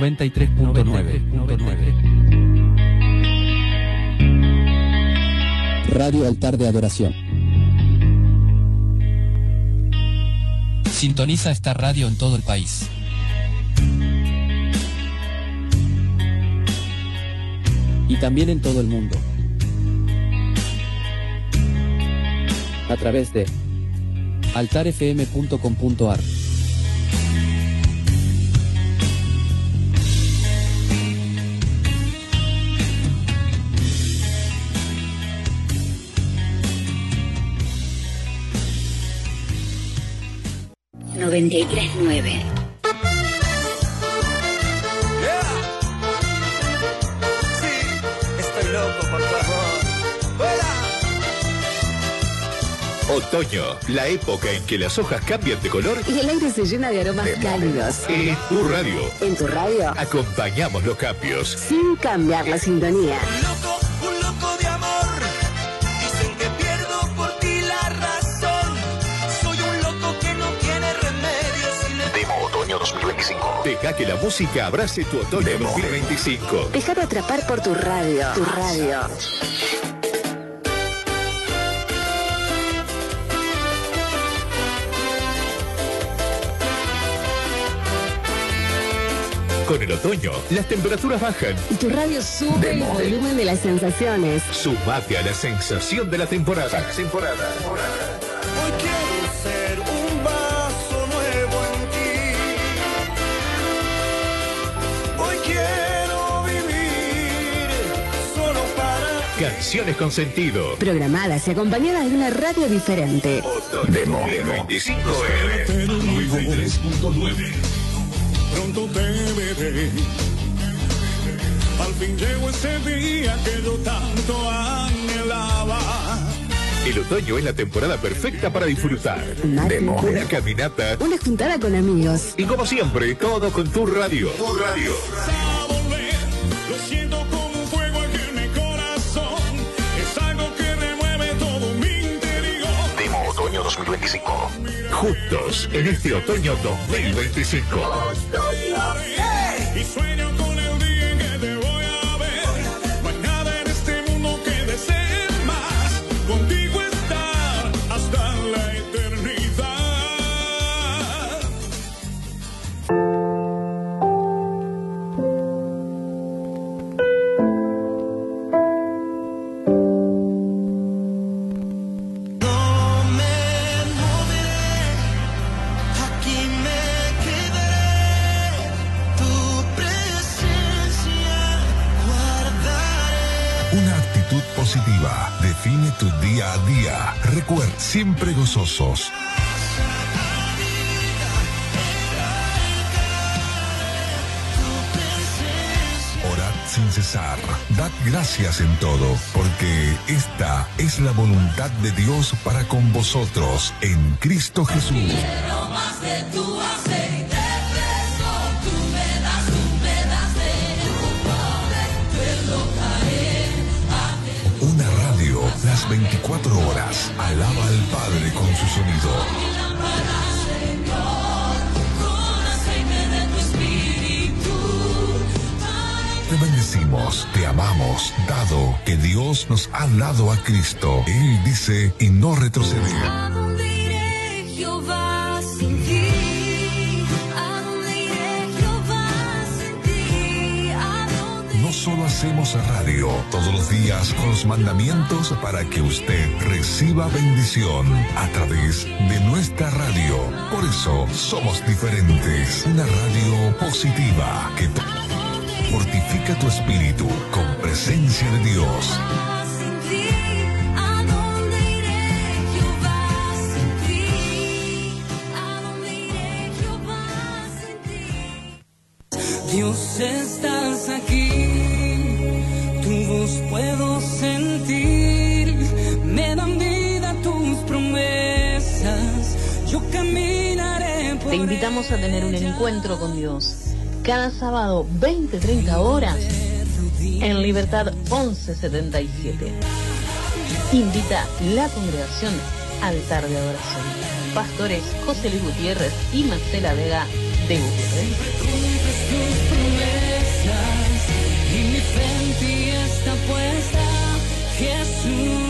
93.9. Radio Altar de Adoración. Sintoniza esta radio en todo el país. Y también en todo el mundo. A través de altarfm.com.ar. ...93.9. Otoño, la época en que las hojas cambian de color y el aire se llena de aromas cálidos. En tu radio. En tu radio. Acompañamos los cambios. Sin cambiar la sintonía. Un loco de amor. Dicen que pierdo por ti la razón. Soy un loco que no tiene remedio. Demo Otoño 2025. Deja que la música abrace tu otoño 2025. Déjate atrapar por tu radio. Tu radio. Con el otoño, las temperaturas bajan. Y tu radio sube el volumen de las sensaciones. Sumate a la sensación de la temporada. Hoy quiero ser un vaso nuevo en ti. Hoy quiero vivir solo para ti. Canciones con sentido. Programadas y acompañadas de una radio diferente. Demo 25 93.9. Pronto te veré. Al fin llegó ese día que yo tanto anhelaba. El otoño es la temporada perfecta para disfrutar. Demo. Una caminata. Una juntada con amigos. Y como siempre, todo con tu radio. Tu radio. A volver, lo siento como un fuego aquí en mi corazón. Es algo que remueve todo mi interior. Demo Otoño 2025. Juntos en este otoño 2025. Y sueño con el día en que te voy a ver. No hay nada en este mundo que desee más. Contigo estar hasta la eternidad. No me moveré, aquí me quedaré. Tu presencia guardaré. Una actitud positiva define tu día a día. Recuerda, siempre gozosos. Orad sin cesar. Dad gracias en todo, porque esta es la voluntad de Dios para con vosotros en Cristo Jesús. Quiero más de tu aceite fresco, tú me das de tu poder, puedo caer. Una radio, las 24 horas. Alaba al Padre con su sonido. Te bendecimos, te amamos, dado que Dios nos ha dado a Cristo. Él dice y no retroceder. ¿A dónde iré, Jehová, sin ti? ¿A dónde iré, Jehová, sin ti? ¿A dónde? No solo hacemos radio todos los días con los mandamientos para que usted reciba bendición a través de nuestra radio. Por eso somos diferentes. Una radio positiva que fortifica tu espíritu con presencia de Dios. Sin ti, ¿a dónde iré, Jehová, sin ti? ¿A dónde iré, Jehová, sin ti? Dios, estás aquí, tu voz puedo sentir, me dan vida tus promesas, yo caminaré por Te invitamos a tener un encuentro con Dios cada sábado 20-30 horas en Libertad 1177. Invita la congregación Altar de Adoración. Pastores José Luis Gutiérrez y Marcela Vega Teo Gutiérrez. Cumples tus promesas y mi fe en ti está puesta, Jesús.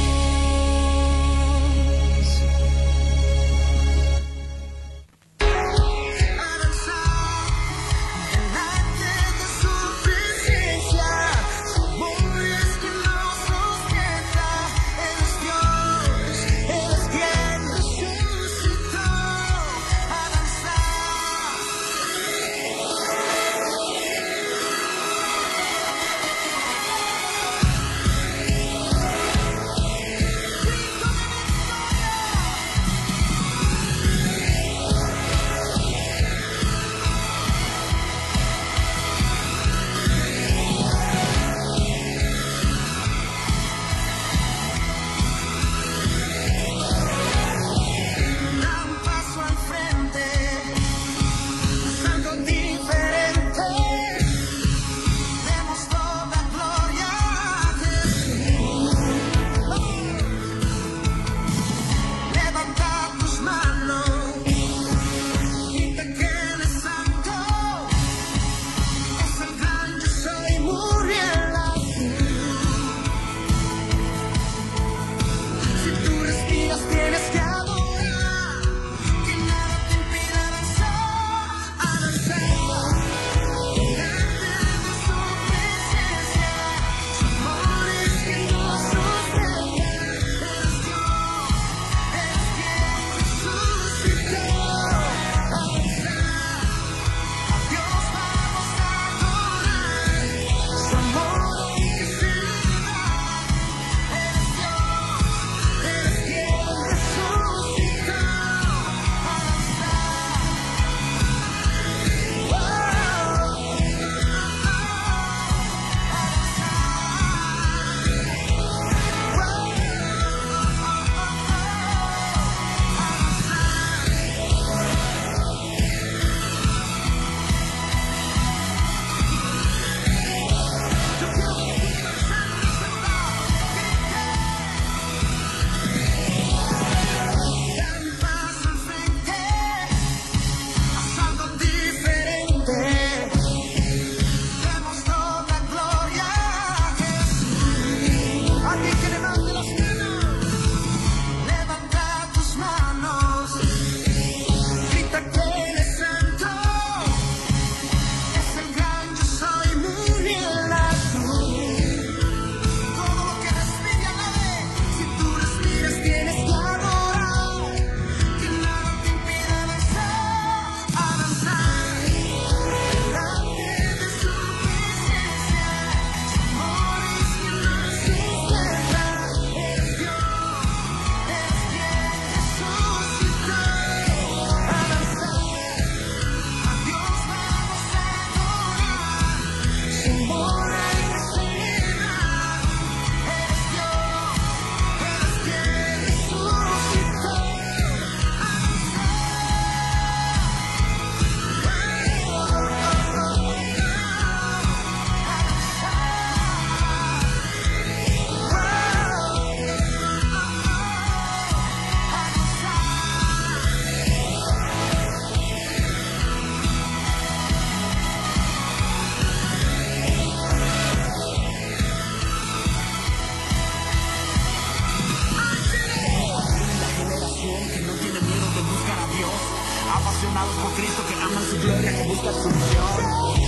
apasionados por Cristo, que aman su gloria, que buscan su unción.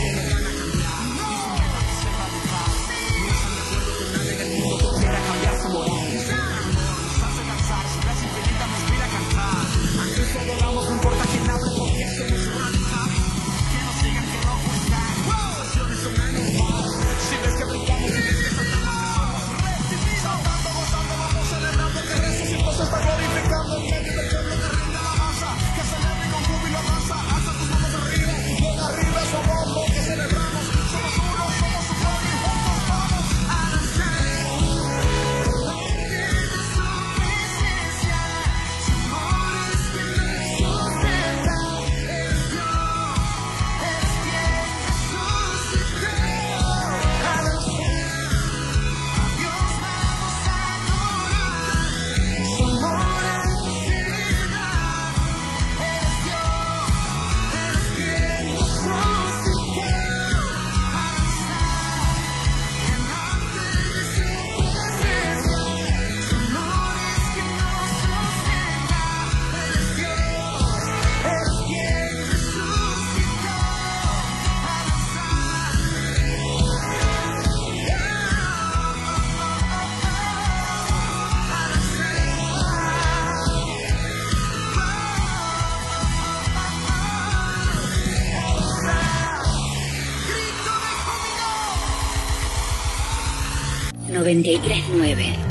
No importa quién hable, porque somos su realidad. Que nos digan que no cuesta. Pasiones son años. Si ves que brincamos, si ves que saltamos, que somos redimidos. Saltando, gozando, vamos celebrando que resucitó, se está glorificando en medio del pueblo que rinde alabanza. Que celebre con júbilo danza. Alza tus manos arriba, bien arriba, somos. 939.